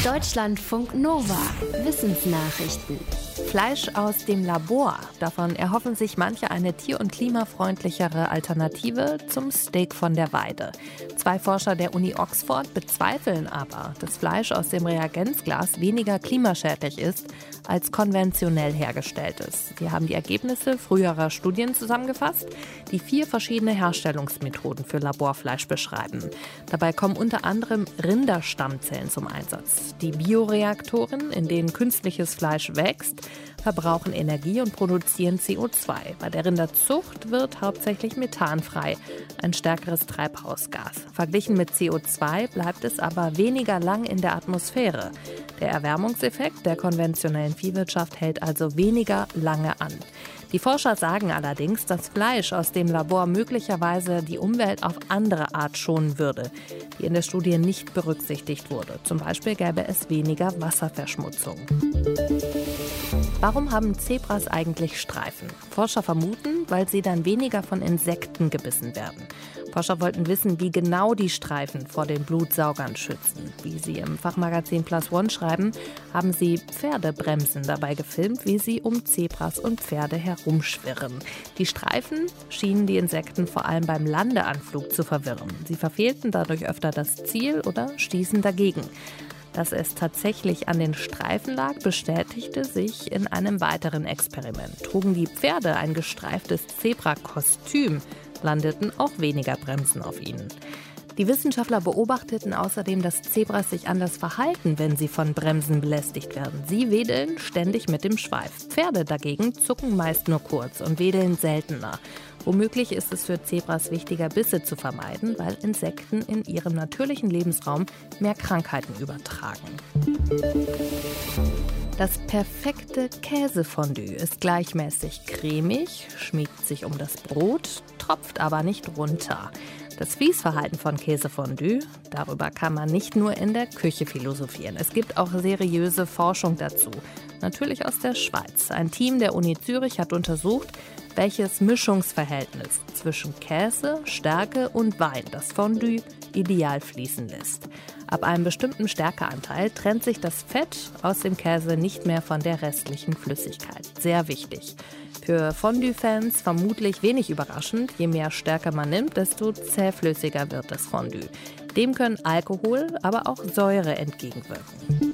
Deutschlandfunk Nova. Wissensnachrichten. Fleisch aus dem Labor. Davon erhoffen sich manche eine tier- und klimafreundlichere Alternative zum Steak von der Weide. 2 Forscher der Uni Oxford bezweifeln aber, dass Fleisch aus dem Reagenzglas weniger klimaschädlich ist als konventionell hergestelltes. Sie haben die Ergebnisse früherer Studien zusammengefasst, die 4 verschiedene Herstellungsmethoden für Laborfleisch beschreiben. Dabei kommen unter anderem Rinderstammzellen zum Einsatz. Die Bioreaktoren, in denen künstliches Fleisch wächst, verbrauchen Energie und produzieren CO2. Bei der Rinderzucht wird hauptsächlich Methan frei, ein stärkeres Treibhausgas. Verglichen mit CO2 bleibt es aber weniger lang in der Atmosphäre. Der Erwärmungseffekt der konventionellen Viehwirtschaft hält also weniger lange an. Die Forscher sagen allerdings, dass Fleisch aus dem Labor möglicherweise die Umwelt auf andere Art schonen würde, die in der Studie nicht berücksichtigt wurde. Zum Beispiel gäbe es weniger Wasserverschmutzung. Warum haben Zebras eigentlich Streifen? Forscher vermuten, weil sie dann weniger von Insekten gebissen werden. Forscher wollten wissen, wie genau die Streifen vor den Blutsaugern schützen. Wie sie im Fachmagazin Plus One schreiben, haben sie Pferdebremsen dabei gefilmt, wie sie um Zebras und Pferde herumschwirren. Die Streifen schienen die Insekten vor allem beim Landeanflug zu verwirren. Sie verfehlten dadurch öfter das Ziel oder stießen dagegen. Dass es tatsächlich an den Streifen lag, bestätigte sich in einem weiteren Experiment. Trugen die Pferde ein gestreiftes Zebrakostüm, landeten auch weniger Bremsen auf ihnen. Die Wissenschaftler beobachteten außerdem, dass Zebras sich anders verhalten, wenn sie von Bremsen belästigt werden. Sie wedeln ständig mit dem Schweif. Pferde dagegen zucken meist nur kurz und wedeln seltener. Womöglich ist es für Zebras wichtiger, Bisse zu vermeiden, weil Insekten in ihrem natürlichen Lebensraum mehr Krankheiten übertragen. Das perfekte Käsefondue ist gleichmäßig cremig, schmiegt sich um das Brot, tropft aber nicht runter. Das Fließverhalten von Käsefondue, darüber kann man nicht nur in der Küche philosophieren. Es gibt auch seriöse Forschung dazu, natürlich aus der Schweiz. Ein Team der Uni Zürich hat untersucht, welches Mischungsverhältnis zwischen Käse, Stärke und Wein das Fondue ideal fließen lässt. Ab einem bestimmten Stärkeanteil trennt sich das Fett aus dem Käse nicht mehr von der restlichen Flüssigkeit. Sehr wichtig. Für Fondue-Fans vermutlich wenig überraschend, je mehr Stärke man nimmt, desto zähflüssiger wird das Fondue. Dem können Alkohol, aber auch Säure entgegenwirken.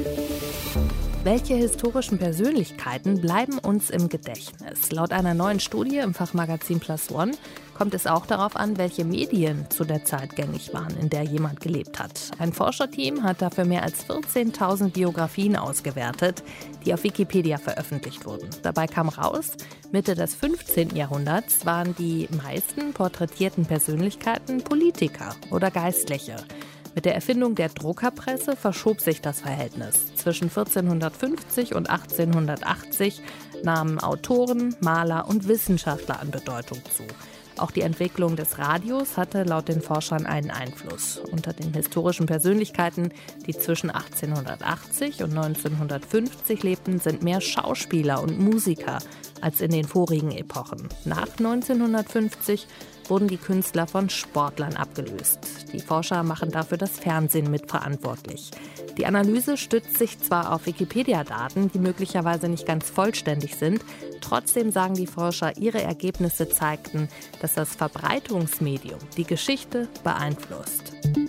Welche historischen Persönlichkeiten bleiben uns im Gedächtnis? Laut einer neuen Studie im Fachmagazin Plus One kommt es auch darauf an, welche Medien zu der Zeit gängig waren, in der jemand gelebt hat. Ein Forscherteam hat dafür mehr als 14.000 Biografien ausgewertet, die auf Wikipedia veröffentlicht wurden. Dabei kam raus, Mitte des 15. Jahrhunderts waren die meisten porträtierten Persönlichkeiten Politiker oder Geistliche. Mit der Erfindung der Druckerpresse verschob sich das Verhältnis. Zwischen 1450 und 1880 nahmen Autoren, Maler und Wissenschaftler an Bedeutung zu. Auch die Entwicklung des Radios hatte laut den Forschern einen Einfluss. Unter den historischen Persönlichkeiten, die zwischen 1880 und 1950 lebten, sind mehr Schauspieler und Musiker als in den vorigen Epochen. Nach 1950 wurden die Künstler von Sportlern abgelöst. Die Forscher machen dafür das Fernsehen mitverantwortlich. Die Analyse stützt sich zwar auf Wikipedia-Daten, die möglicherweise nicht ganz vollständig sind, trotzdem sagen die Forscher, ihre Ergebnisse zeigten, dass das Verbreitungsmedium die Geschichte beeinflusst.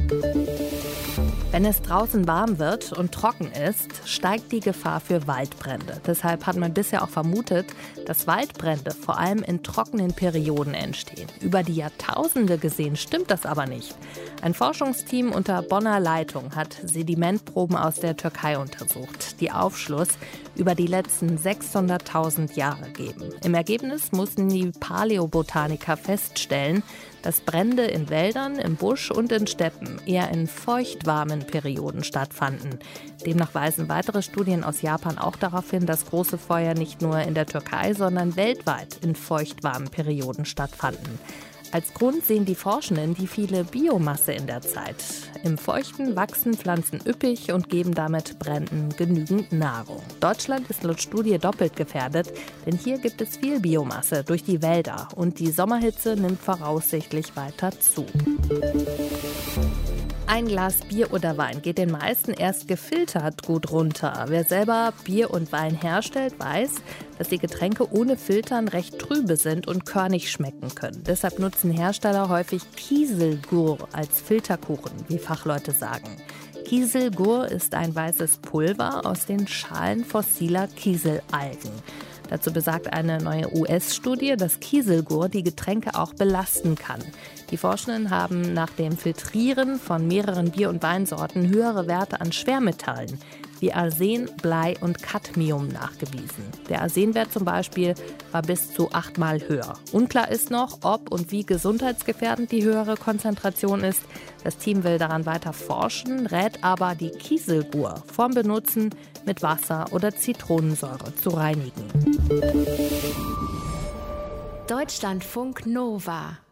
Wenn es draußen warm wird und trocken ist, steigt die Gefahr für Waldbrände. Deshalb hat man bisher auch vermutet, dass Waldbrände vor allem in trockenen Perioden entstehen. Über die Jahrtausende gesehen stimmt das aber nicht. Ein Forschungsteam unter Bonner Leitung hat Sedimentproben aus der Türkei untersucht, die Aufschluss über die letzten 600.000 Jahre geben. Im Ergebnis mussten die Paläobotaniker feststellen, dass Brände in Wäldern, im Busch und in Steppen eher in feuchtwarmen Perioden stattfanden. Demnach weisen weitere Studien aus Japan auch darauf hin, dass große Feuer nicht nur in der Türkei, sondern weltweit in feuchtwarmen Perioden stattfanden. Als Grund sehen die Forschenden die viele Biomasse in der Zeit. Im Feuchten wachsen Pflanzen üppig und geben damit Bränden genügend Nahrung. Deutschland ist laut Studie doppelt gefährdet, denn hier gibt es viel Biomasse durch die Wälder und die Sommerhitze nimmt voraussichtlich weiter zu. Ein Glas Bier oder Wein geht den meisten erst gefiltert gut runter. Wer selber Bier und Wein herstellt, weiß, dass die Getränke ohne Filtern recht trübe sind und körnig schmecken können. Deshalb nutzen Hersteller häufig Kieselgur als Filterkuchen, wie Fachleute sagen. Kieselgur ist ein weißes Pulver aus den Schalen fossiler Kieselalgen. Dazu besagt eine neue US-Studie, dass Kieselgur die Getränke auch belasten kann. Die Forschenden haben nach dem Filtrieren von mehreren Bier- und Weinsorten höhere Werte an Schwermetallen wie Arsen, Blei und Cadmium nachgewiesen. Der Arsenwert zum Beispiel war bis zu 8-mal höher. Unklar ist noch, ob und wie gesundheitsgefährdend die höhere Konzentration ist. Das Team will daran weiter forschen, rät aber, die Kieselgur vorm Benutzen mit Wasser oder Zitronensäure zu reinigen. Deutschlandfunk Nova